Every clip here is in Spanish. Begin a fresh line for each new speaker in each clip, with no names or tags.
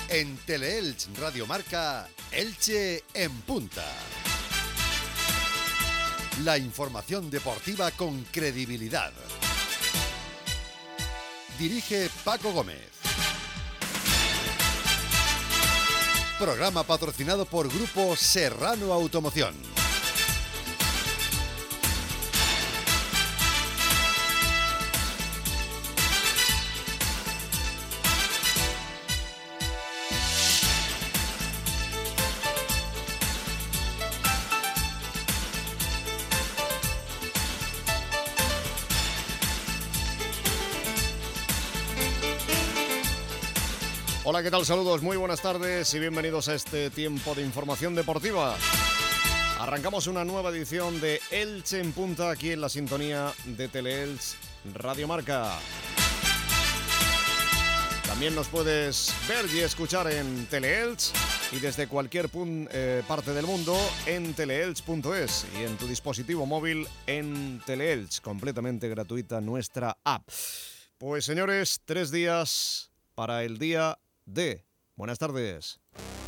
En Teleelch Radio Marca, Elche en punta. La información deportiva con credibilidad. Dirige Paco Gómez. Programa patrocinado por Grupo Serrano Automoción.
Hola, ¿qué tal? Saludos, muy buenas tardes y bienvenidos a este tiempo de información deportiva. Arrancamos una nueva edición de Elche en punta aquí en la sintonía de Teleelch Radio Marca. También nos puedes ver y escuchar en Teleelch y desde cualquier parte del mundo en teleelch.es y en tu dispositivo móvil en Teleelch, completamente gratuita nuestra app. Pues señores, 3 días para el día D. Buenas tardes.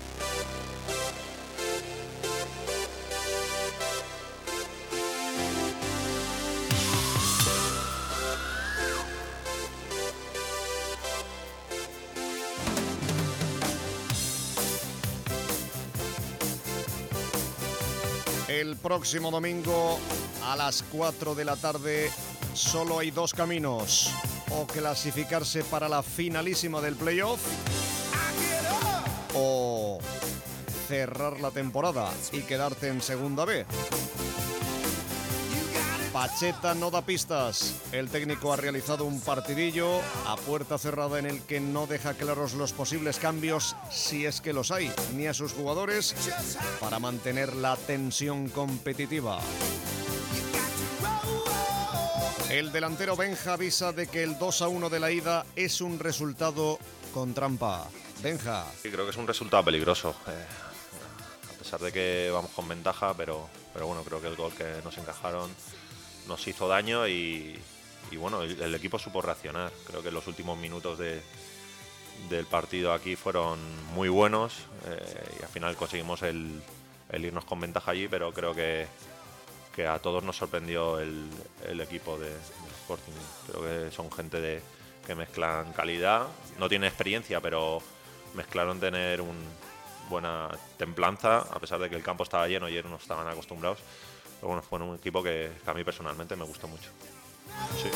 El próximo domingo a las 4 de la tarde solo hay 2 caminos: o clasificarse para la finalísima del playoff o cerrar la temporada y quedarte en segunda B. Pacheta no da pistas. El técnico ha realizado un partidillo a puerta cerrada en el que no deja claros los posibles cambios, si es que los hay, ni a sus jugadores, para mantener la tensión competitiva. El delantero Benja avisa de que el 2-1 de la ida es un resultado con trampa. Benja.
Sí, creo que es un resultado peligroso, a pesar de que vamos con ventaja, pero bueno, creo que el gol que nos encajaron nos hizo daño y bueno, el equipo supo reaccionar. Creo que los últimos minutos del partido aquí fueron muy buenos y al final conseguimos el irnos con ventaja allí, pero creo que a todos nos sorprendió el equipo del Sporting. Creo que son gente que mezclan calidad, no tienen experiencia, pero mezclaron tener buena templanza, a pesar de que el campo estaba lleno y ellos no estaban acostumbrados. Pero bueno, fue un equipo que a mí personalmente me gustó mucho. Sí.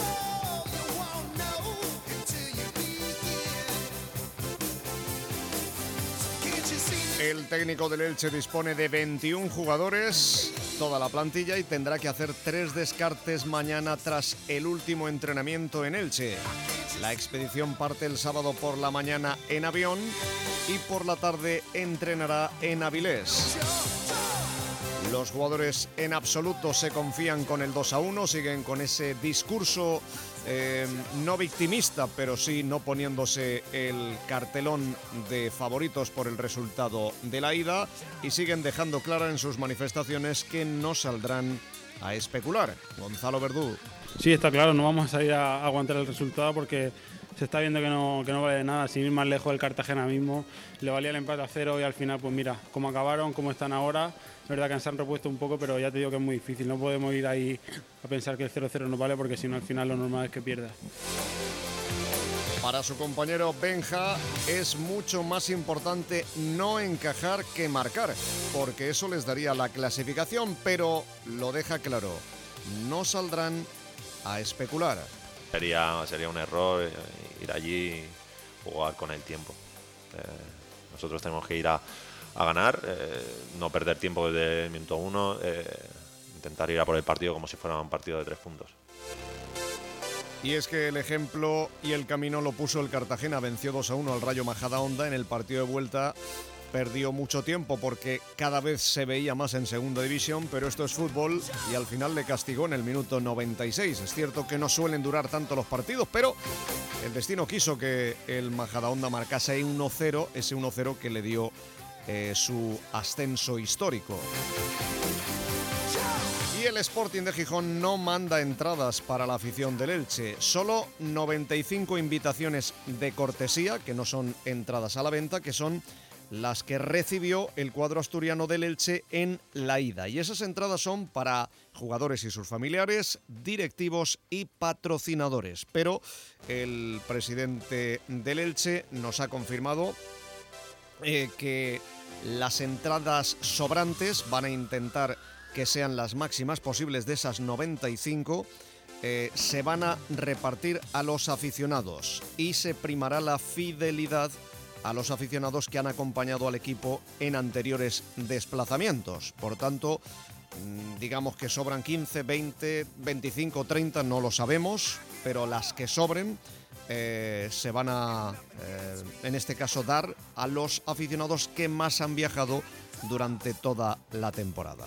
El técnico del Elche dispone de 21 jugadores, toda la plantilla, y tendrá que hacer 3 descartes mañana tras el último entrenamiento en Elche. La expedición parte el sábado por la mañana en avión y por la tarde entrenará en Avilés. Los jugadores en absoluto se confían con el 2-1, siguen con ese discurso no victimista, pero sí no poniéndose el cartelón de favoritos por el resultado de la ida, y siguen dejando clara en sus manifestaciones que no saldrán a especular. Gonzalo Verdú.
Sí, está claro, no vamos a salir a aguantar el resultado porque se está viendo que no vale de nada. Sin ir más lejos, el Cartagena mismo le valía el empate a 0 y al final, pues mira, cómo acabaron, cómo están ahora. Es verdad que se han repuesto un poco, pero ya te digo que es muy difícil. No podemos ir ahí a pensar que el 0-0 no vale, porque si no, al final lo normal es que pierdas.
Para su compañero Benja es mucho más importante no encajar que marcar, porque eso les daría la clasificación, pero lo deja claro, no saldrán a especular.
Sería un error ir allí y jugar con el tiempo. Nosotros tenemos que ir a ganar, no perder tiempo desde el minuto 1, intentar ir a por el partido como si fuera un partido de 3 puntos.
Y es que el ejemplo y el camino lo puso el Cartagena. Venció 2-1 al Rayo Majadahonda. En el partido de vuelta perdió mucho tiempo porque cada vez se veía más en segunda división, pero esto es fútbol y al final le castigó en el minuto 96. Es cierto que no suelen durar tanto los partidos, pero el destino quiso que el Majadahonda marcase 1-0, ese 1-0 que le dio su ascenso histórico. Y El Sporting de Gijón no manda entradas para la afición del Elche, solo 95 invitaciones de cortesía, que no son entradas a la venta, que son las que recibió el cuadro asturiano del Elche en la ida. Y esas entradas son para jugadores y sus familiares, directivos y patrocinadores. Pero el presidente del Elche nos ha confirmado que las entradas sobrantes van a intentar que sean las máximas posibles. De esas 95 se van a repartir a los aficionados y se primará la fidelidad a los aficionados que han acompañado al equipo en anteriores desplazamientos. Por tanto, digamos que sobran 15, 20, 25, 30, no lo sabemos, pero las que sobren se van a, en este caso, dar a los aficionados que más han viajado durante toda la temporada.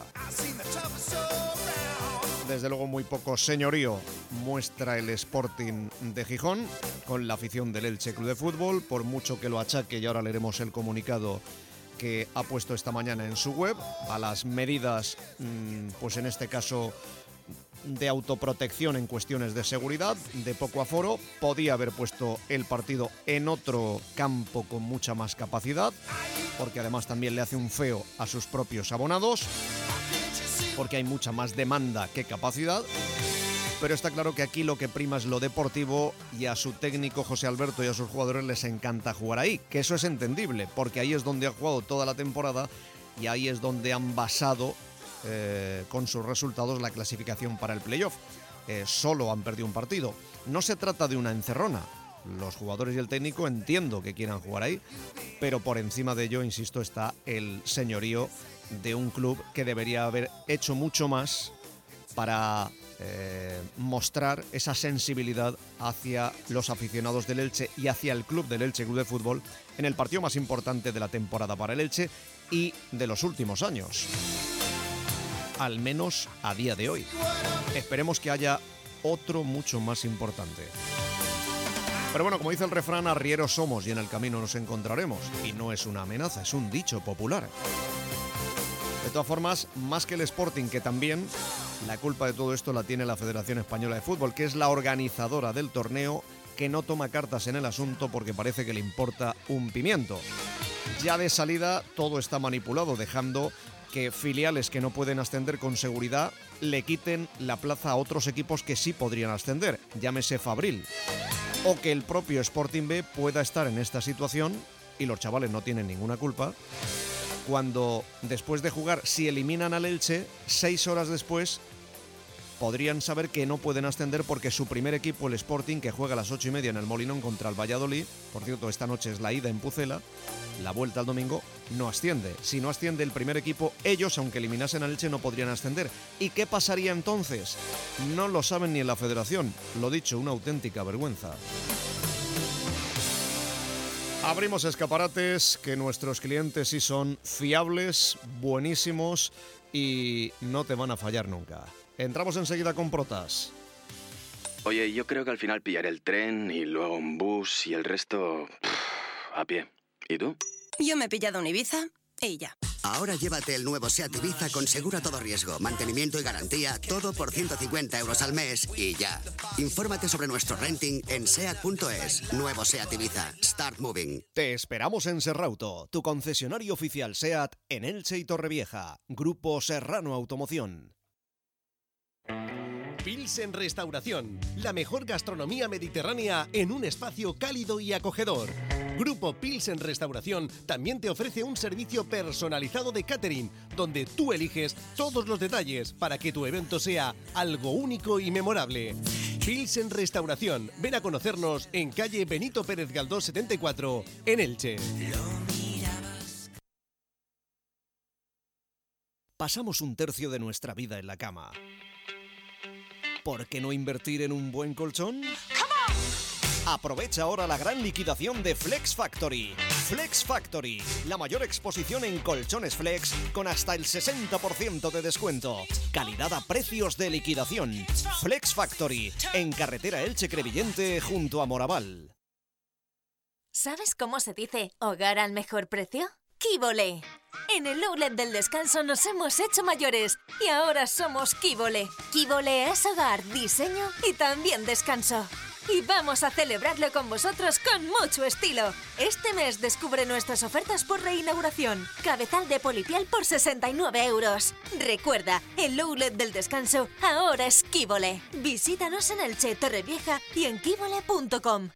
Desde luego muy poco señorío muestra el Sporting de Gijón con la afición del Elche Club de Fútbol, por mucho que lo achaque, y ahora leeremos el comunicado que ha puesto esta mañana en su web, a las medidas, pues en este caso, de autoprotección en cuestiones de seguridad, de poco aforo. Podía haber puesto el partido en otro campo con mucha más capacidad, porque además también le hace un feo a sus propios abonados, porque hay mucha más demanda que capacidad. Pero está claro que aquí lo que prima es lo deportivo, y a su técnico José Alberto y a sus jugadores les encanta jugar ahí, que eso es entendible, porque ahí es donde han jugado toda la temporada y ahí es donde han basado con sus resultados la clasificación para el playoff. Solo han perdido un partido. No se trata de una encerrona. Los jugadores y el técnico entiendo que quieran jugar ahí, pero por encima de ello, insisto, está el señorío de un club que debería haber hecho mucho más para mostrar esa sensibilidad hacia los aficionados del Elche y hacia el club del Elche Club de Fútbol en el partido más importante de la temporada para el Elche y de los últimos años, al menos a día de hoy. Esperemos que haya otro mucho más importante. Pero bueno, como dice el refrán, arrieros somos y en el camino nos encontraremos. Y no es una amenaza, es un dicho popular. De todas formas, más que el Sporting, que también, la culpa de todo esto la tiene la Federación Española de Fútbol, que es la organizadora del torneo, que no toma cartas en el asunto porque parece que le importa un pimiento. Ya de salida todo está manipulado, dejando que filiales que no pueden ascender con seguridad le quiten la plaza a otros equipos que sí podrían ascender, llámese Fabril. O que el propio Sporting B pueda estar en esta situación, y los chavales no tienen ninguna culpa, cuando después de jugar, si eliminan al Elche, 6 horas después podrían saber que no pueden ascender porque su primer equipo, el Sporting, que juega a las 8:30 en el Molinón contra el Valladolid, por cierto, esta noche es la ida en Pucela, la vuelta el domingo, no asciende. Si no asciende el primer equipo, ellos, aunque eliminasen al Elche, no podrían ascender. ¿Y qué pasaría entonces? No lo saben ni en la Federación. Lo dicho, una auténtica vergüenza. Abrimos escaparates, que nuestros clientes sí son fiables, buenísimos y no te van a fallar nunca. Entramos enseguida con Protas.
Oye, yo creo que al final pillaré el tren y luego un bus y el resto a pie. ¿Y tú?
Yo me he pillado un Ibiza y ya.
Ahora llévate el nuevo SEAT Ibiza con seguro a todo riesgo, mantenimiento y garantía, todo por 150 € al mes y ya. Infórmate sobre nuestro renting en SEAT.es. Nuevo SEAT Ibiza. Start moving.
Te esperamos en Serrauto, tu concesionario oficial SEAT en Elche y Torrevieja. Grupo Serrano Automoción.
Pilsen Restauración, la mejor gastronomía mediterránea en un espacio cálido y acogedor. Grupo Pilsen Restauración también te ofrece un servicio personalizado de catering, donde tú eliges todos los detalles para que tu evento sea algo único y memorable. Pilsen Restauración, ven a conocernos en calle Benito Pérez Galdós 74, en Elche.
Pasamos un tercio de nuestra vida en la cama. ¿Por qué no invertir en un buen colchón? Aprovecha ahora la gran liquidación de Flex Factory. Flex Factory, la mayor exposición en colchones flex con hasta el 60% de descuento. Calidad a precios de liquidación. Flex Factory, en carretera Elche-Crevillente junto a Moraval.
¿Sabes cómo se dice hogar al mejor precio? Quívole. En el outlet del descanso nos hemos hecho mayores y ahora somos Quívole. Quívole es hogar, diseño y también descanso. Y vamos a celebrarlo con vosotros con mucho estilo. Este mes descubre nuestras ofertas por reinauguración. Cabezal de polipiel por 69 euros. Recuerda, el outlet del descanso ahora es Quívole. Visítanos en Elche, Torrevieja y en quívole.com.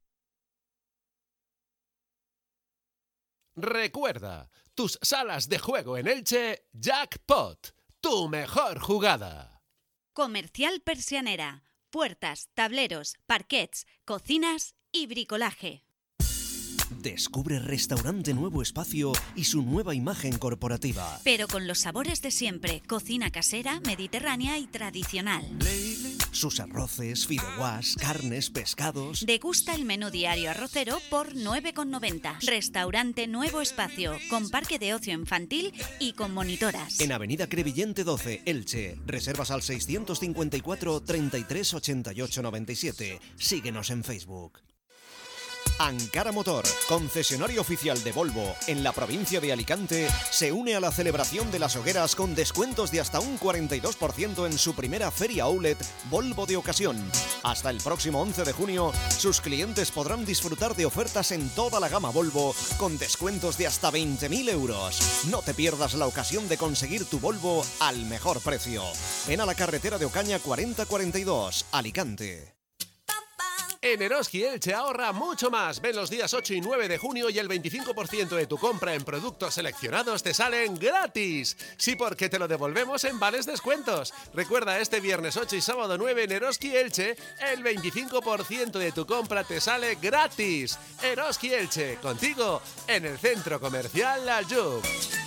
Recuerda, tus salas de juego en Elche, Jackpot, tu mejor jugada.
Comercial Persianera. Puertas, tableros, parquets, cocinas y bricolaje.
Descubre Restaurante Nuevo Espacio y su nueva imagen corporativa.
Pero con los sabores de siempre, cocina casera, mediterránea y tradicional.
Sus arroces, fideuás, carnes, pescados.
Degusta el menú diario arrocero por 9,90. Restaurante Nuevo Espacio, con parque de ocio infantil y con monitoras.
En Avenida Crevillente 12, Elche. Reservas al 654 33 88 97. Síguenos en Facebook. Ankara Motor, concesionario oficial de Volvo en la provincia de Alicante, se une a la celebración de las hogueras con descuentos de hasta un 42% en su primera feria outlet Volvo de ocasión. Hasta el próximo 11 de junio, sus clientes podrán disfrutar de ofertas en toda la gama Volvo con descuentos de hasta 20.000 euros. No te pierdas la ocasión de conseguir tu Volvo al mejor precio. Ven a la carretera de Ocaña 4042, Alicante.
En Eroski Elche ahorra mucho más. Ven los días 8 y 9 de junio y el 25% de tu compra en productos seleccionados te salen gratis. Sí, porque te lo devolvemos en vales descuentos. Recuerda, este viernes 8 y sábado 9 en Eroski Elche, el 25% de tu compra te sale gratis. Eroski Elche, contigo en el centro comercial La Jug.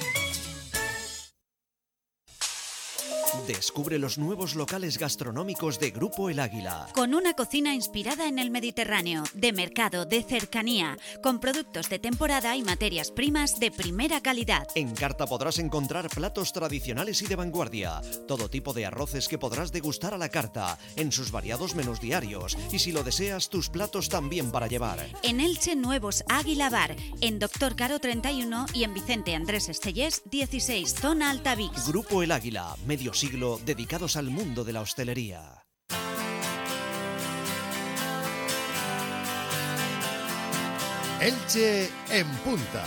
Descubre los nuevos locales gastronómicos de Grupo El Águila.
Con una cocina inspirada en el Mediterráneo, de mercado, de cercanía, con productos de temporada y materias primas de primera calidad.
En carta podrás encontrar platos tradicionales y de vanguardia, todo tipo de arroces que podrás degustar a la carta, en sus variados menús diarios, y si lo deseas, tus platos también para llevar.
En Elche Nuevos Águila Bar, en Doctor Caro 31 y en Vicente Andrés Estellés 16, zona Altavix.
Grupo El Águila, medio siglo dedicados al mundo de la hostelería.
Elche en punta.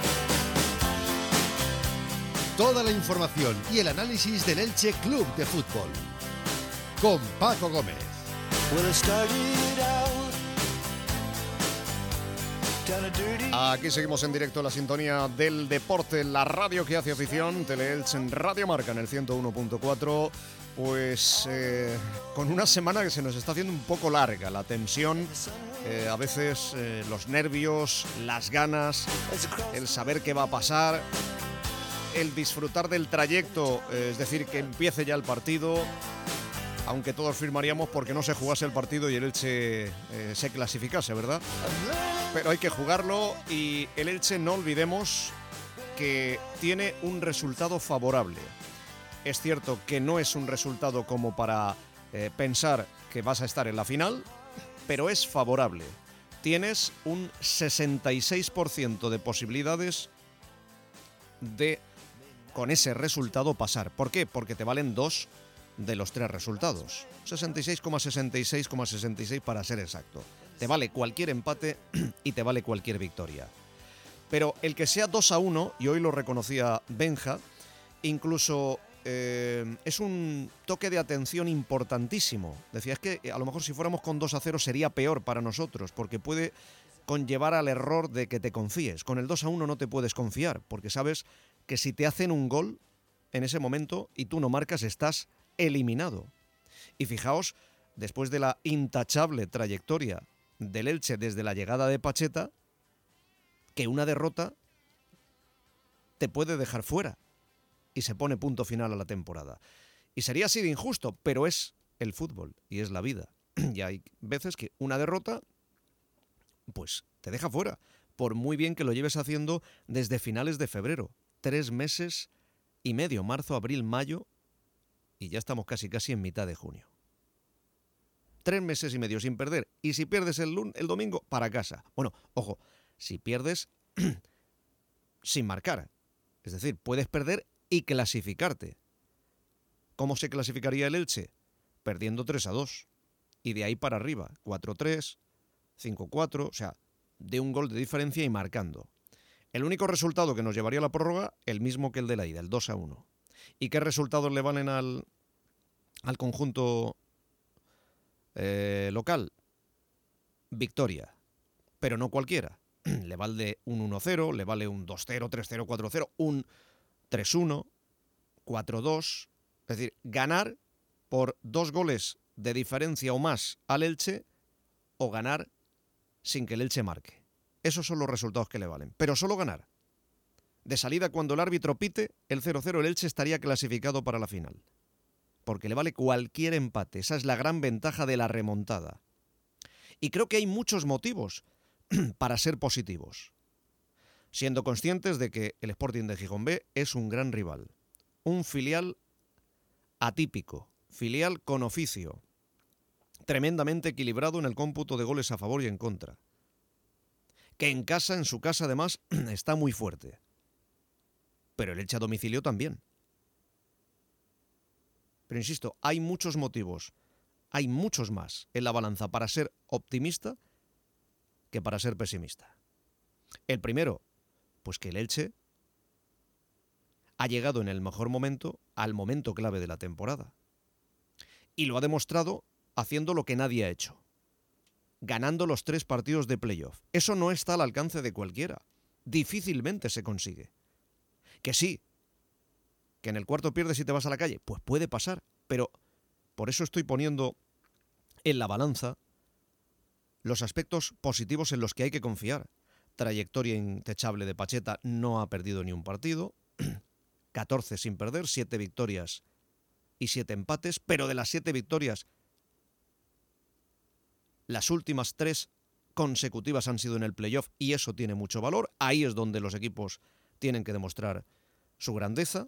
Toda la información y el análisis del Elche Club de Fútbol. Con Paco Gómez.
Aquí seguimos en directo la sintonía del deporte, la radio que hace afición, Teleelch en Radio Marca en el 101.4. Pues con una semana que se nos está haciendo un poco larga, la tensión, a veces los nervios, las ganas, el saber qué va a pasar, el disfrutar del trayecto, es decir, que empiece ya el partido. Aunque todos firmaríamos porque no se jugase el partido y el Elche se clasificase, ¿verdad? Pero hay que jugarlo y el Elche, no olvidemos que tiene un resultado favorable. Es cierto que no es un resultado como para pensar que vas a estar en la final, pero es favorable. Tienes un 66% de posibilidades de, con ese resultado, pasar. ¿Por qué? Porque te valen 2 de los 3 resultados. 66,66,66 para ser exacto. Te vale cualquier empate y te vale cualquier victoria. Pero el que sea 2-1, y hoy lo reconocía Benja, incluso es un toque de atención importantísimo. Decía, es que a lo mejor si fuéramos con 2-0 sería peor para nosotros, porque puede conllevar al error de que te confíes. Con el 2-1 no te puedes confiar, porque sabes que si te hacen un gol en ese momento y tú no marcas, estás eliminado. Y fijaos, después de la intachable trayectoria del Elche desde la llegada de Pacheta, que una derrota te puede dejar fuera y se pone punto final a la temporada. Y sería así de injusto, pero es el fútbol y es la vida. Y hay veces que una derrota pues te deja fuera, por muy bien que lo lleves haciendo desde finales de febrero. 3 meses y medio, marzo, abril, mayo, y ya estamos casi en mitad de junio. 3 meses y medio sin perder. Y si pierdes el domingo, para casa. Bueno, ojo, si pierdes sin marcar. Es decir, puedes perder y clasificarte. ¿Cómo se clasificaría el Elche? Perdiendo 3-2. Y de ahí para arriba, 4-3, 5-4, o sea, de un gol de diferencia y marcando. El único resultado que nos llevaría a la prórroga, el mismo que el de la ida, el 2-1. ¿Y qué resultados le valen al conjunto local? Victoria, pero no cualquiera. Le vale un 1-0, le vale un 2-0, 3-0, 4-0, un 3-1, 4-2. Es decir, ganar por 2 goles de diferencia o más al Elche o ganar sin que el Elche marque. Esos son los resultados que le valen. Pero solo ganar. De salida, cuando el árbitro pite el 0-0, el Elche estaría clasificado para la final. Porque le vale cualquier empate. Esa es la gran ventaja de la remontada. Y creo que hay muchos motivos para ser positivos. Siendo conscientes de que el Sporting de Gijón B es un gran rival. Un filial atípico. Filial con oficio. Tremendamente equilibrado en el cómputo de goles a favor y en contra. Que en casa, en su casa además, está muy fuerte. Pero el Elche a domicilio también. Pero insisto, hay muchos motivos, hay muchos más en la balanza para ser optimista que para ser pesimista. El primero, pues que el Elche ha llegado en el mejor momento al momento clave de la temporada. Y lo ha demostrado haciendo lo que nadie ha hecho. Ganando los 3 partidos de playoff. Eso no está al alcance de cualquiera. Difícilmente se consigue. Que sí, que en el cuarto pierdes y te vas a la calle. Pues puede pasar, pero por eso estoy poniendo en la balanza los aspectos positivos en los que hay que confiar. Trayectoria intachable de Pacheta, no ha perdido ni un partido. 14 sin perder, 7 victorias y 7 empates, pero de las 7 victorias, las últimas 3 consecutivas han sido en el playoff y eso tiene mucho valor. Ahí es donde los equipos tienen que demostrar su grandeza.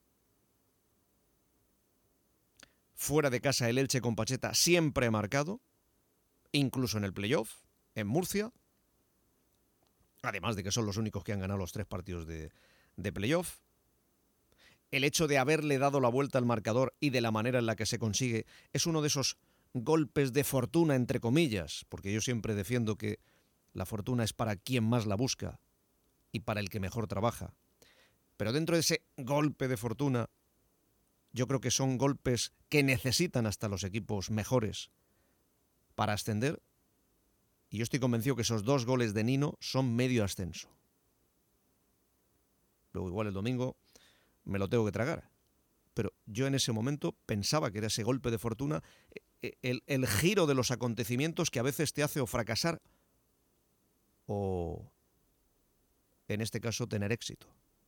Fuera de casa el Elche con Pacheta siempre ha marcado, incluso en el playoff, en Murcia. Además de que son los únicos que han ganado los 3 partidos de playoff. El hecho de haberle dado la vuelta al marcador y de la manera en la que se consigue es uno de esos golpes de fortuna, entre comillas, porque yo siempre defiendo que la fortuna es para quien más la busca y para el que mejor trabaja. Pero dentro de ese golpe de fortuna, yo creo que son golpes que necesitan hasta los equipos mejores para ascender. Y yo estoy convencido que esos 2 goles de Nino son medio ascenso. Luego igual el domingo me lo tengo que tragar. Pero yo en ese momento pensaba que era ese golpe de fortuna, el giro de los acontecimientos que a veces te hace o fracasar o, en este caso, tener éxito.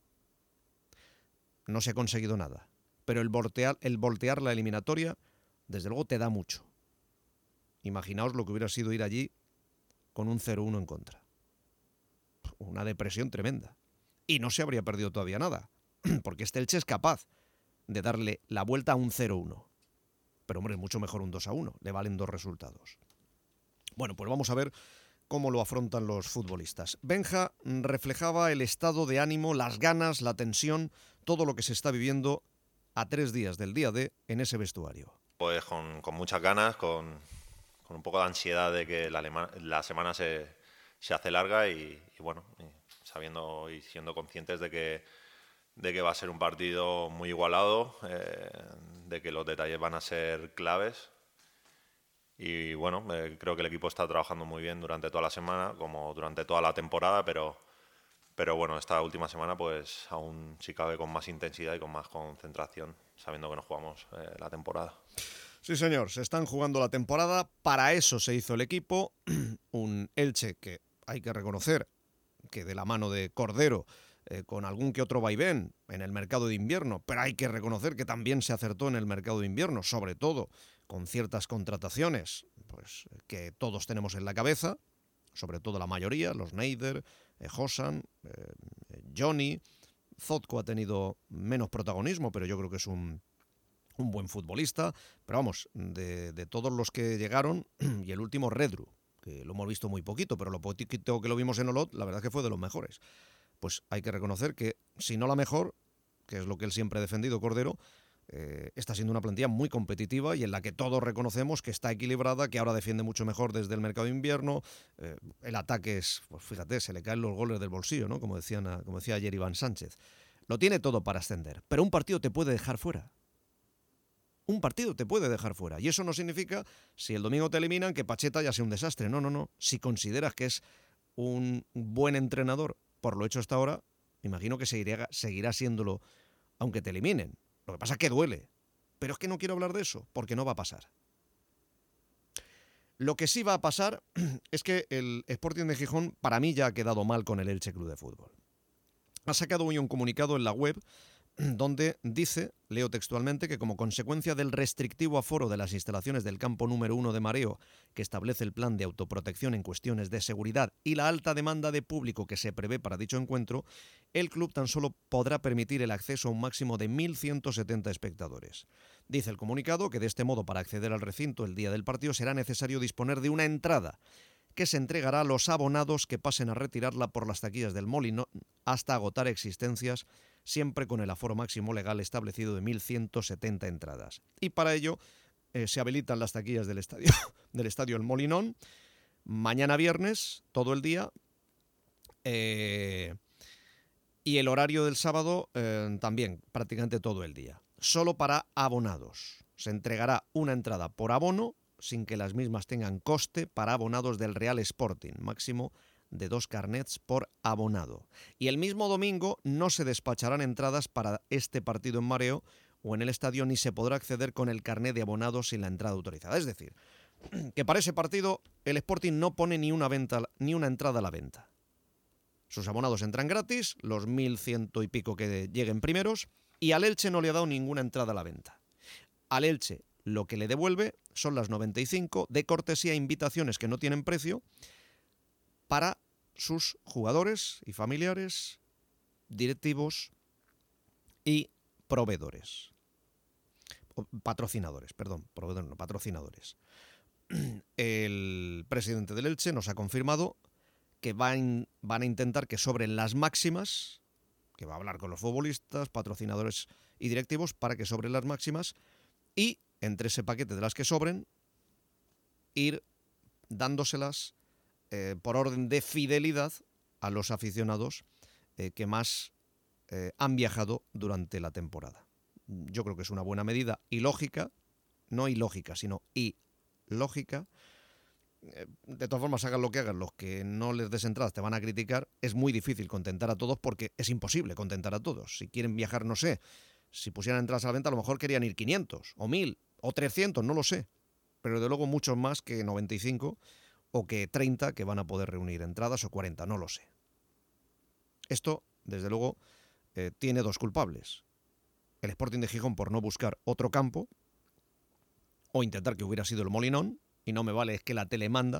No se ha conseguido nada, pero el voltear la eliminatoria, desde luego te da mucho. Imaginaos lo que hubiera sido ir allí con un 0-1 en contra. Una depresión tremenda. Y no se habría perdido todavía nada, porque este Elche es capaz de darle la vuelta a un 0-1. Pero, hombre, es mucho mejor un 2-1. Le valen 2 resultados. Bueno, pues vamos a ver cómo lo afrontan los futbolistas. Benja reflejaba el estado de ánimo, las ganas, la tensión, todo lo que se está viviendo a 3 días del día D en ese vestuario.
Pues con muchas ganas, con un poco de ansiedad de que la semana se hace larga y bueno, sabiendo y siendo conscientes de que va a ser un partido muy igualado, de que los detalles van a ser claves. Y bueno, creo que el equipo está trabajando muy bien durante toda la semana, como durante toda la temporada, pero bueno, esta última semana pues aún sí cabe con más intensidad y con más concentración, sabiendo que nos jugamos la temporada.
Sí, señor, se están jugando la temporada, para eso se hizo el equipo, un Elche que hay que reconocer que de la mano de Cordero, con algún que otro vaivén en el mercado de invierno, pero hay que reconocer que también se acertó en el mercado de invierno, sobre todo con ciertas contrataciones pues, que todos tenemos en la cabeza, sobre todo la mayoría, los Neider, Hosan, Johnny. Zotko ha tenido menos protagonismo, pero yo creo que es un buen futbolista. Pero vamos, de todos los que llegaron, y el último Redru, que lo hemos visto muy poquito, pero lo poquito que lo vimos en Olot, la verdad es que fue de los mejores. pues hay que reconocer que, si no la mejor, que es lo que él siempre ha defendido, Cordero, está siendo una plantilla muy competitiva y en la que todos reconocemos que está equilibrada, que ahora defiende mucho mejor desde el mercado de invierno. El ataque es, pues fíjate, se le caen los goles del bolsillo, ¿no? Como decía ayer Iván Sánchez. Lo tiene todo para ascender, pero un partido te puede dejar fuera. Un partido te puede dejar fuera. Y eso no significa, si el domingo te eliminan, que Pacheta ya sea un desastre. No. Si consideras que es un buen entrenador por lo hecho hasta ahora, imagino que seguirá siéndolo aunque te eliminen. Lo que pasa es que duele. Pero es que no quiero hablar de eso, porque no va a pasar. Lo que sí va a pasar es que el Sporting de Gijón, para mí, ya ha quedado mal con el Elche Club de Fútbol. Ha sacado hoy un comunicado en la web donde dice, leo textualmente, que como consecuencia del restrictivo aforo de las instalaciones del campo número 1 de Mareo, que establece el plan de autoprotección en cuestiones de seguridad, y la alta demanda de público que se prevé para dicho encuentro, el club tan solo podrá permitir el acceso a un máximo de 1.170 espectadores. Dice el comunicado que de este modo, para acceder al recinto el día del partido, será necesario disponer de una entrada que se entregará a los abonados que pasen a retirarla por las taquillas del Molinón hasta agotar existencias, siempre con el aforo máximo legal establecido de 1.170 entradas. Y para ello se habilitan las taquillas del estadio El Molinón mañana viernes, todo el día, y el horario del sábado también, prácticamente todo el día. Solo para abonados. Se entregará una entrada por abono, sin que las mismas tengan coste, para abonados del Real Sporting, máximo de 2 carnets por abonado. Y el mismo domingo no se despacharán entradas para este partido en Mareo o en el estadio, ni se podrá acceder con el carnet de abonados sin la entrada autorizada. Es decir, que para ese partido el Sporting no pone ni una entrada a la venta. Sus abonados entran gratis, los 1.100 y pico que lleguen primeros, y al Elche no le ha dado ninguna entrada a la venta. Al Elche lo que le devuelve son las 95 de cortesía, invitaciones que no tienen precio, para sus jugadores y familiares, directivos y proveedores. Patrocinadores. El presidente del Elche nos ha confirmado que van a intentar que sobren las máximas, que va a hablar con los futbolistas, patrocinadores y directivos para que sobren las máximas, y entre ese paquete de las que sobren, ir dándoselas por orden de fidelidad a los aficionados que más han viajado durante la temporada. Yo creo que es una buena medida y lógica, no ilógica, sino ilógica. De todas formas, hagan lo que hagan, los que no les des entradas te van a criticar. Es muy difícil contentar a todos porque es imposible contentar a todos. Si quieren viajar, no sé, si pusieran entradas a la venta, a lo mejor querían ir 500 o 1.000 o 300, no lo sé. Pero de luego muchos más que 95 o que 30 que van a poder reunir entradas, o 40, no lo sé. Esto, desde luego, tiene dos culpables. El Sporting de Gijón por no buscar otro campo o intentar que hubiera sido el Molinón, y no me vale, es que la tele manda,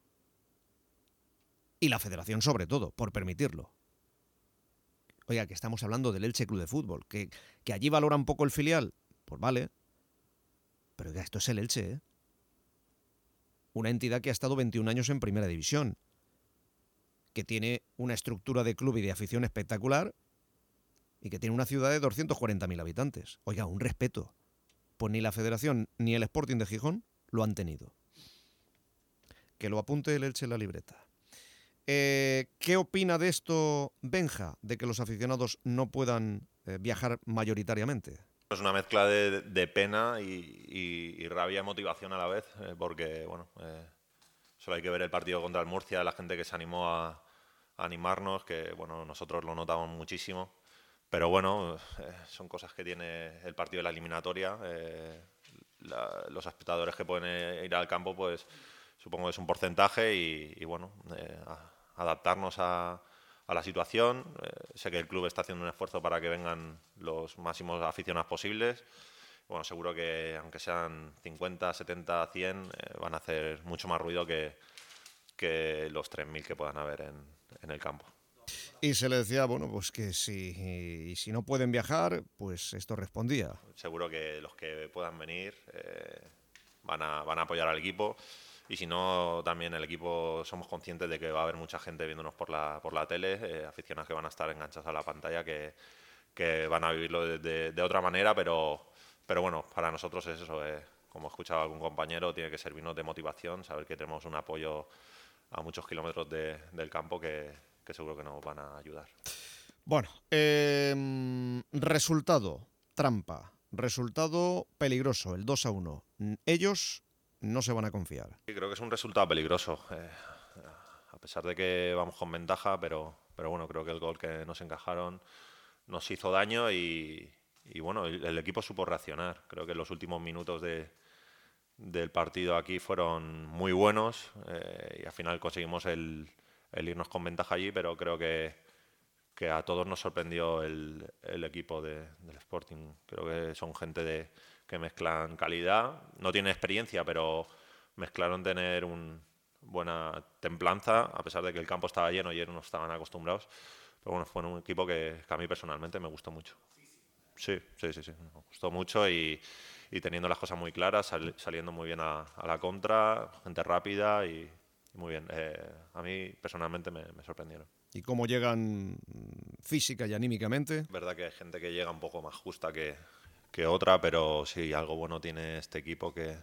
y la Federación sobre todo, por permitirlo. Oiga, que estamos hablando del Elche Club de Fútbol, que allí valora un poco el filial, pues vale, pero ya esto es el Elche, ¿eh? Una entidad que ha estado 21 años en Primera División, que tiene una estructura de club y de afición espectacular, y que tiene una ciudad de 240.000 habitantes. Oiga, un respeto. Pues ni la Federación ni el Sporting de Gijón lo han tenido. Que lo apunte el Elche en la libreta. ¿Qué opina de esto Benja, de que los aficionados no puedan viajar mayoritariamente?
Es una mezcla de pena y rabia y motivación a la vez, porque bueno, solo hay que ver el partido contra el Murcia, la gente que se animó a animarnos, que bueno, nosotros lo notamos muchísimo, pero bueno, son cosas que tiene el partido de la eliminatoria. Los espectadores que pueden ir al campo, pues supongo que es un porcentaje y bueno, adaptarnos a la situación. Sé que el club está haciendo un esfuerzo para que vengan los máximos aficionados posibles. Bueno, seguro que aunque sean 50, 70, 100, van a hacer mucho más ruido que los 3.000 que puedan haber en el campo.
Y se le decía, bueno, pues que si no pueden viajar, pues esto respondía.
Seguro que los que puedan venir van a apoyar al equipo y si no, también el equipo somos conscientes de que va a haber mucha gente viéndonos por la tele, aficionados que van a estar enganchados a la pantalla, que van a vivirlo de otra manera, pero bueno, para nosotros es eso, como he escuchado a algún compañero, tiene que servirnos de motivación, saber que tenemos un apoyo a muchos kilómetros del campo que seguro que nos van a ayudar.
Bueno, resultado, trampa, resultado peligroso, el 2-1. Ellos no se van a confiar.
Sí, creo que es un resultado peligroso, a pesar de que vamos con ventaja, pero bueno, creo que el gol que nos encajaron nos hizo daño y bueno, el equipo supo reaccionar. Creo que los últimos minutos del partido aquí fueron muy buenos y al final conseguimos el irnos con ventaja allí, pero creo que a todos nos sorprendió el equipo del Sporting. Creo que son gente que mezclan calidad, no tienen experiencia, pero mezclaron tener buena templanza, a pesar de que el campo estaba lleno y ellos no estaban acostumbrados. Pero bueno, fue un equipo que a mí personalmente me gustó mucho. Sí, me gustó mucho y teniendo las cosas muy claras, saliendo muy bien a la contra, gente rápida y muy bien. A mí personalmente me sorprendieron.
¿Y cómo llegan física y anímicamente?
Es verdad que hay gente que llega un poco más justa que otra, pero sí, algo bueno tiene este equipo que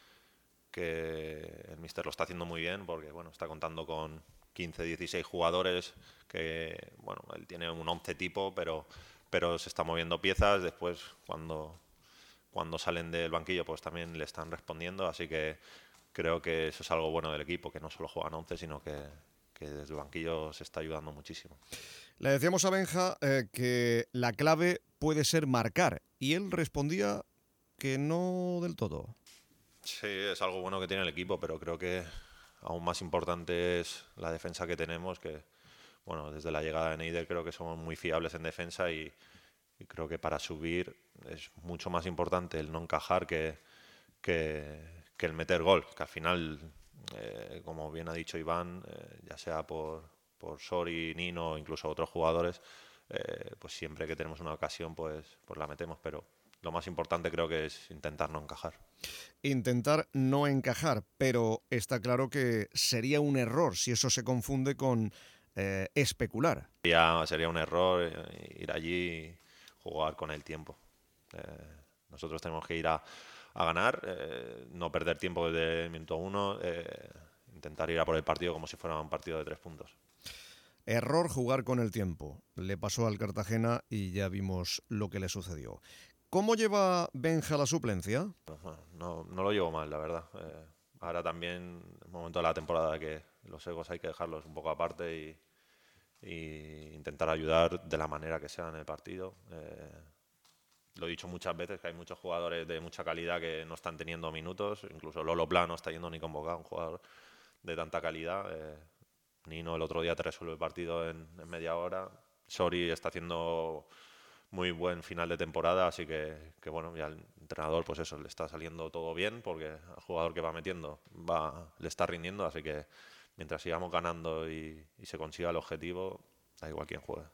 el míster lo está haciendo muy bien, porque bueno, está contando con 15, 16 jugadores que, bueno, él tiene un 11 tipo, pero se está moviendo piezas. Después, cuando salen del banquillo, pues también le están respondiendo, así que creo que eso es algo bueno del equipo, que no solo juegan 11, sino que desde el banquillo se está ayudando muchísimo.
Le decíamos a Benja que la clave puede ser marcar, y él respondía que no del todo.
Sí, es algo bueno que tiene el equipo, pero creo que aún más importante es la defensa que tenemos, que bueno, desde la llegada de Neider creo que somos muy fiables en defensa y creo que para subir es mucho más importante el no encajar que el meter gol, que al final, como bien ha dicho Iván, ya sea por Sori, Nino o incluso otros jugadores, pues siempre que tenemos una ocasión pues la metemos, pero lo más importante creo que es intentar no encajar.
Intentar no encajar, pero está claro que sería un error si eso se confunde con especular.
Sería un error ir allí y jugar con el tiempo. Nosotros tenemos que ir a ganar, no perder tiempo desde el minuto 1, intentar ir a por el partido como si fuera un partido de 3 puntos.
Error jugar con el tiempo. Le pasó al Cartagena y ya vimos lo que le sucedió. ¿Cómo lleva Benja la suplencia?
No lo llevo mal, la verdad. Ahora también, en el momento de la temporada, que los egos hay que dejarlos un poco aparte y intentar ayudar de la manera que sea en el partido. Lo he dicho muchas veces, que hay muchos jugadores de mucha calidad que no están teniendo minutos. Incluso Lolo Pla no está yendo ni convocado, un jugador de tanta calidad. Nino el otro día te resuelve el partido en media hora. Sori está haciendo muy buen final de temporada, así que bueno, ya el entrenador pues eso, le está saliendo todo bien, porque al jugador que va metiendo le está rindiendo, así que mientras sigamos ganando y se consiga el objetivo, da igual quién juegue.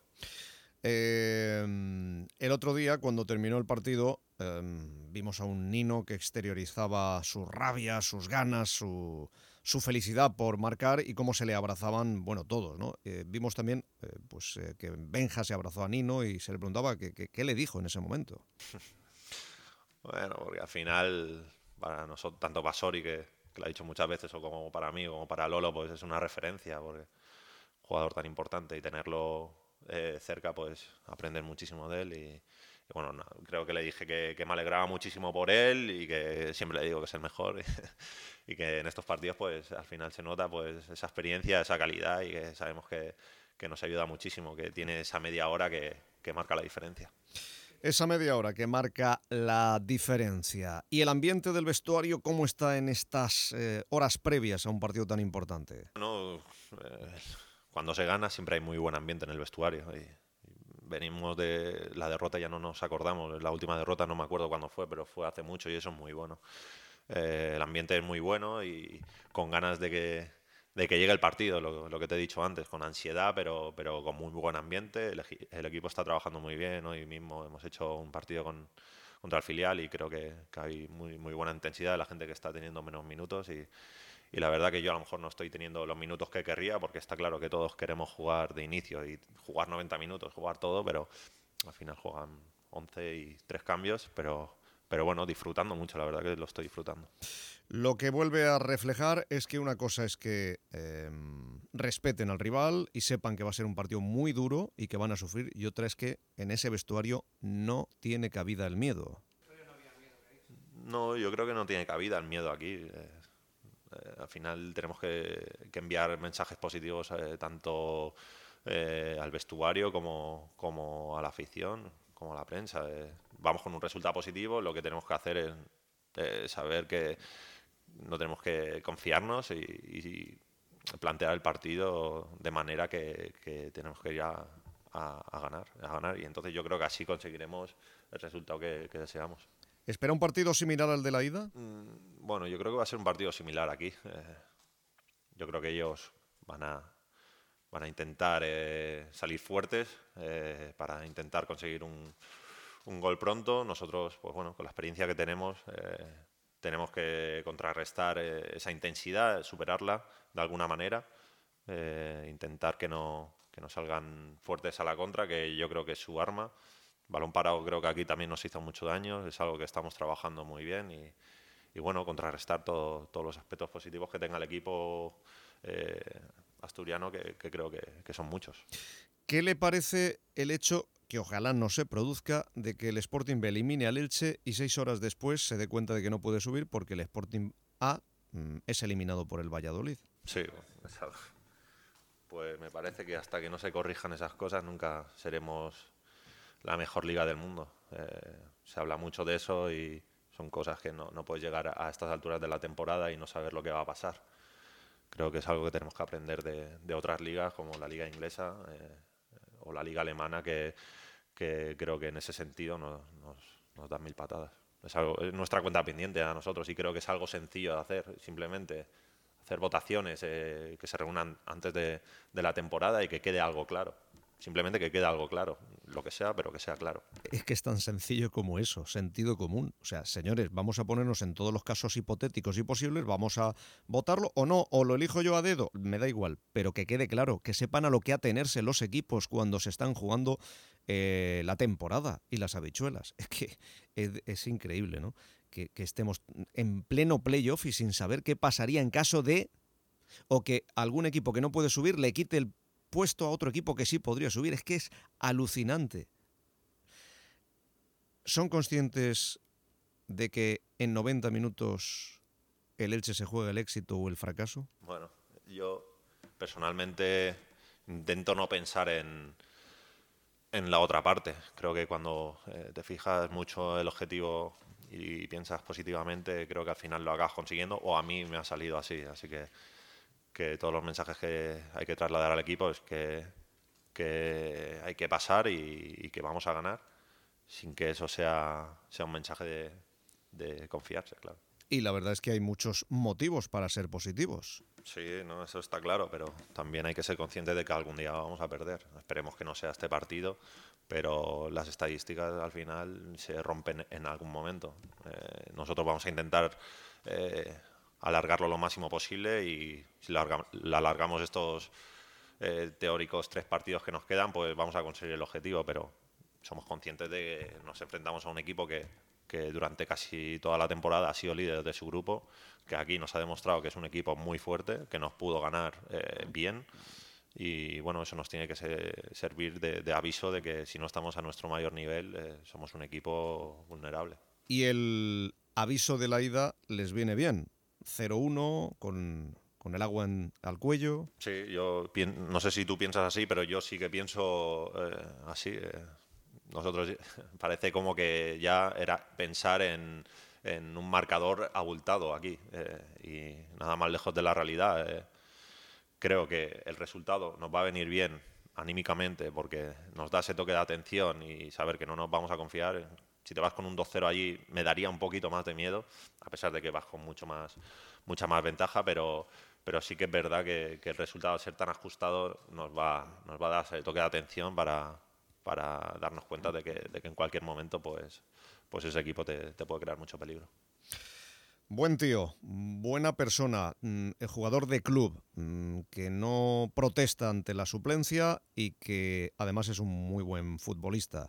El otro día, cuando terminó el partido, vimos a un Nino que exteriorizaba su rabia, sus ganas, su felicidad por marcar y cómo se le abrazaban, bueno, todos, ¿no? Vimos también que Benja se abrazó a Nino y se le preguntaba qué le dijo en ese momento.
Bueno, porque al final, para nosotros, tanto para Sori, que lo ha dicho muchas veces, o como para mí, como para Lolo, pues es una referencia, porque un jugador tan importante y tenerlo cerca, pues aprender muchísimo de él y bueno, creo que le dije que me alegraba muchísimo por él y que siempre le digo que es el mejor y que en estos partidos pues al final se nota pues esa experiencia, esa calidad y que sabemos que nos ayuda muchísimo, que tiene esa media hora que marca la diferencia.
Esa media hora que marca la diferencia. ¿Y el ambiente del vestuario cómo está en estas horas previas a un partido tan importante?
No, cuando se gana siempre hay muy buen ambiente en el vestuario. Venimos de la derrota, ya no nos acordamos. La última derrota no me acuerdo cuándo fue, pero fue hace mucho y eso es muy bueno. El ambiente es muy bueno y con ganas de que llegue el partido, lo que te he dicho antes, con ansiedad, pero con muy buen ambiente. El equipo está trabajando muy bien. Hoy mismo hemos hecho un partido contra el filial y creo que hay muy buena intensidad de la gente que está teniendo menos minutos y la verdad que yo a lo mejor no estoy teniendo los minutos que querría, porque está claro que todos queremos jugar de inicio y jugar 90 minutos, jugar todo, pero al final juegan 11 y 3 cambios, pero bueno, disfrutando mucho, la verdad que lo estoy disfrutando.
Lo que vuelve a reflejar es que una cosa es que respeten al rival y sepan que va a ser un partido muy duro y que van a sufrir, y otra es que en ese vestuario no tiene cabida el miedo.
No, yo creo que no tiene cabida el miedo aquí. Al final tenemos que enviar mensajes positivos tanto al vestuario como a la afición, como a la prensa. Vamos con un resultado positivo, lo que tenemos que hacer es saber que no tenemos que confiarnos y plantear el partido de manera que tenemos que ir a ganar. Y entonces yo creo que así conseguiremos el resultado que deseamos.
¿Espera un partido similar al de la ida?
Bueno, yo creo que va a ser un partido similar aquí. Yo creo que ellos van a intentar salir fuertes para intentar conseguir un gol pronto. Nosotros, pues bueno, con la experiencia que tenemos que contrarrestar esa intensidad, superarla de alguna manera, intentar que no salgan fuertes a la contra, que yo creo que es su arma. Balón parado creo que aquí también nos hizo mucho daño, es algo que estamos trabajando muy bien y bueno, contrarrestar todos los aspectos positivos que tenga el equipo asturiano, que creo que son muchos.
¿Qué le parece el hecho, que ojalá no se produzca, de que el Sporting B elimine al Elche y 6 horas después se dé cuenta de que no puede subir porque el Sporting A es eliminado por el Valladolid?
Sí, pues me parece que hasta que no se corrijan esas cosas nunca seremos la mejor liga del mundo. Se habla mucho de eso y son cosas que no puedes llegar a estas alturas de la temporada y no saber lo que va a pasar. Creo que es algo que tenemos que aprender de otras ligas, como la liga inglesa o la liga alemana, que creo que en ese sentido nos dan 1000 patadas. Es nuestra cuenta pendiente a nosotros y creo que es algo sencillo de hacer, simplemente hacer votaciones que se reúnan antes de la temporada y que quede algo claro. Simplemente que quede algo claro, lo que sea, pero que sea claro.
Es que es tan sencillo como eso, sentido común. O sea, señores, vamos a ponernos en todos los casos hipotéticos y posibles, vamos a votarlo o no, o lo elijo yo a dedo, me da igual, pero que quede claro, que sepan a lo que atenerse los equipos cuando se están jugando la temporada y las habichuelas. Es que es increíble, ¿no? Que estemos en pleno playoff y sin saber qué pasaría en caso de, o que algún equipo que no puede subir le quite el puesto a otro equipo que sí podría subir. Es que es alucinante. ¿Son conscientes de que en 90 minutos el Elche se juega el éxito o el fracaso?
Bueno, yo personalmente intento no pensar en la otra parte. Creo que cuando te fijas mucho el objetivo y piensas positivamente, creo que al final lo acabas consiguiendo, o a mí me ha salido así. Así que todos los mensajes que hay que trasladar al equipo es que hay que pasar y que vamos a ganar, sin que eso sea un mensaje de confiarse, claro.
Y la verdad es que hay muchos motivos para ser positivos.
Sí, no, eso está claro, pero también hay que ser conscientes de que algún día vamos a perder. Esperemos que no sea este partido, pero las estadísticas al final se rompen en algún momento. Nosotros vamos a intentar alargarlo lo máximo posible y si alargamos estos teóricos 3 partidos que nos quedan, pues vamos a conseguir el objetivo, pero somos conscientes de que nos enfrentamos a un equipo que durante casi toda la temporada ha sido líder de su grupo, que aquí nos ha demostrado que es un equipo muy fuerte, que nos pudo ganar bien y bueno, eso nos tiene que servir de aviso de que si no estamos a nuestro mayor nivel somos un equipo vulnerable.
Y el aviso de la ida les viene bien. 0-1 con el agua al cuello.
Sí, yo no sé si tú piensas así, pero yo sí que pienso así. Nosotros parece como que ya era pensar en un marcador abultado aquí y nada más lejos de la realidad. Creo que el resultado nos va a venir bien anímicamente porque nos da ese toque de atención y saber que no nos vamos a confiar. Si te vas con un 2-0 allí me daría un poquito más de miedo, a pesar de que vas con mucha más ventaja, pero sí que es verdad que el resultado, al ser tan ajustado, nos va a dar ese toque de atención para darnos cuenta de que en cualquier momento pues ese equipo te puede crear mucho peligro.
Buen tío, buena persona, jugador de club, que no protesta ante la suplencia y que además es un muy buen futbolista.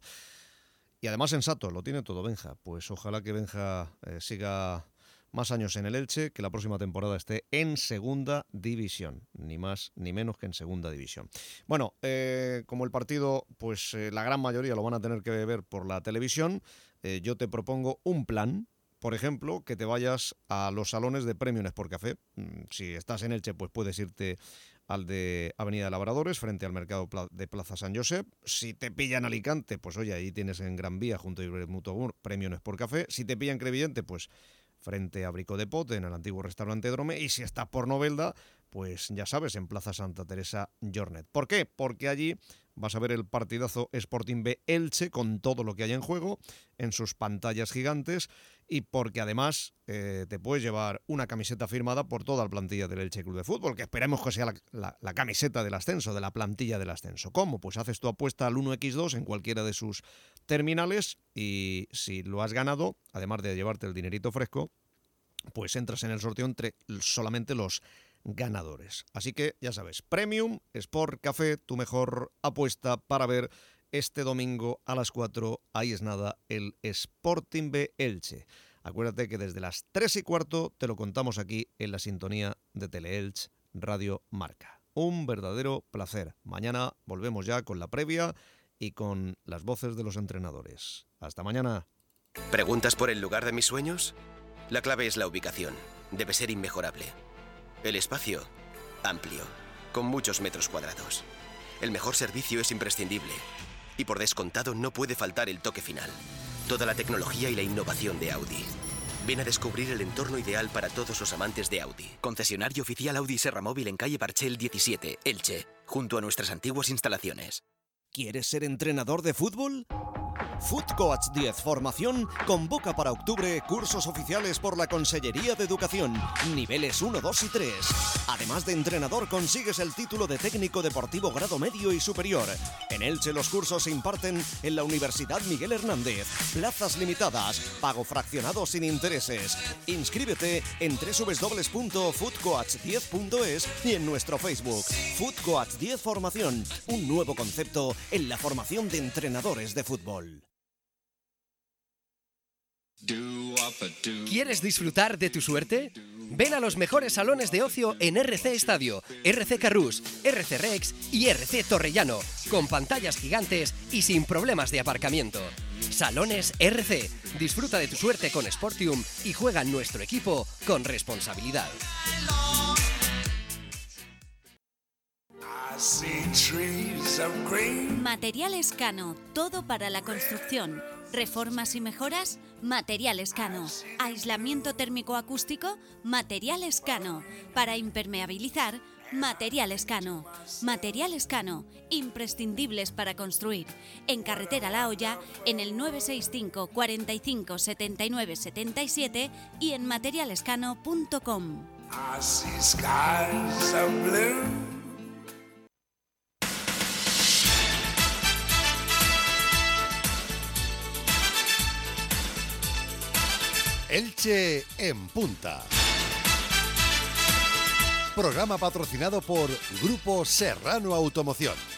Y además sensato, lo tiene todo Benja. Pues ojalá que Benja siga más años en el Elche, que la próxima temporada esté en segunda división, ni más ni menos que en segunda división. Bueno, como el partido, pues la gran mayoría lo van a tener que ver por la televisión, yo te propongo un plan. Por ejemplo, que te vayas a los salones de Premium Sport Café. Si estás en Elche, pues puedes irte al de Avenida de Labradores, frente al mercado de Plaza San Josep. Si te pilla en Alicante, pues oye, ahí tienes en Gran Vía, junto a Mutuo Premium Sport Café. Si te pilla en Crevillente, pues frente a Brico de Pot, en el antiguo restaurante Drome. Y si estás por Novelda, pues ya sabes, en Plaza Santa Teresa Jornet. ¿Por qué? Porque allí vas a ver el partidazo Sporting B Elche con todo lo que hay en juego en sus pantallas gigantes, y porque además te puedes llevar una camiseta firmada por toda la plantilla del Elche Club de Fútbol, que esperemos que sea la camiseta del ascenso, de la plantilla del ascenso. ¿Cómo? Pues haces tu apuesta al 1x2 en cualquiera de sus terminales, y si lo has ganado, además de llevarte el dinerito fresco, pues entras en el sorteo entre solamente los ganadores. Así que ya sabes, Premium Sport Café, tu mejor apuesta para ver este domingo a las 4, ahí es nada, el Sporting B Elche. Acuérdate que desde las 3:15 te lo contamos aquí en la sintonía de Teleelch Radio Marca. Un verdadero placer. Mañana volvemos ya con la previa y con las voces de los entrenadores. Hasta mañana.
¿Preguntas por el lugar de mis sueños? La clave es la ubicación. Debe ser inmejorable. El espacio, amplio, con muchos metros cuadrados. El mejor servicio es imprescindible. Y por descontado no puede faltar el toque final. Toda la tecnología y la innovación de Audi. Ven a descubrir el entorno ideal para todos los amantes de Audi. Concesionario oficial Audi Serra Móvil en calle Parchel 17, Elche, junto a nuestras antiguas instalaciones.
¿Quieres ser entrenador de fútbol? Foot Coach 10 Formación convoca para octubre cursos oficiales por la Consellería de Educación, niveles 1, 2 y 3. Además de entrenador, consigues el título de técnico deportivo grado medio y superior. En Elche los cursos se imparten en la Universidad Miguel Hernández. Plazas limitadas, pago fraccionado sin intereses. Inscríbete en www.footcoach10.es y en nuestro Facebook. Foot Coach 10 Formación, un nuevo concepto en la formación de entrenadores de fútbol.
¿Quieres disfrutar de tu suerte? Ven a los mejores salones de ocio en RC Estadio, RC Carrús, RC Rex y RC Torrellano, con pantallas gigantes y sin problemas de aparcamiento. Salones RC. Disfruta de tu suerte con Sportium y juega en nuestro equipo con responsabilidad.
Materiales Cano, todo para la construcción. Reformas y mejoras, Materiales Cano. Aislamiento térmico acústico, Materiales Cano. Para impermeabilizar, Materiales Cano. Materiales Cano, imprescindibles para construir. En Carretera La Hoya, en el 965 45 79 77 y en materialescano.com.
Elche en Punta. Programa patrocinado por Grupo Serrano Automoción.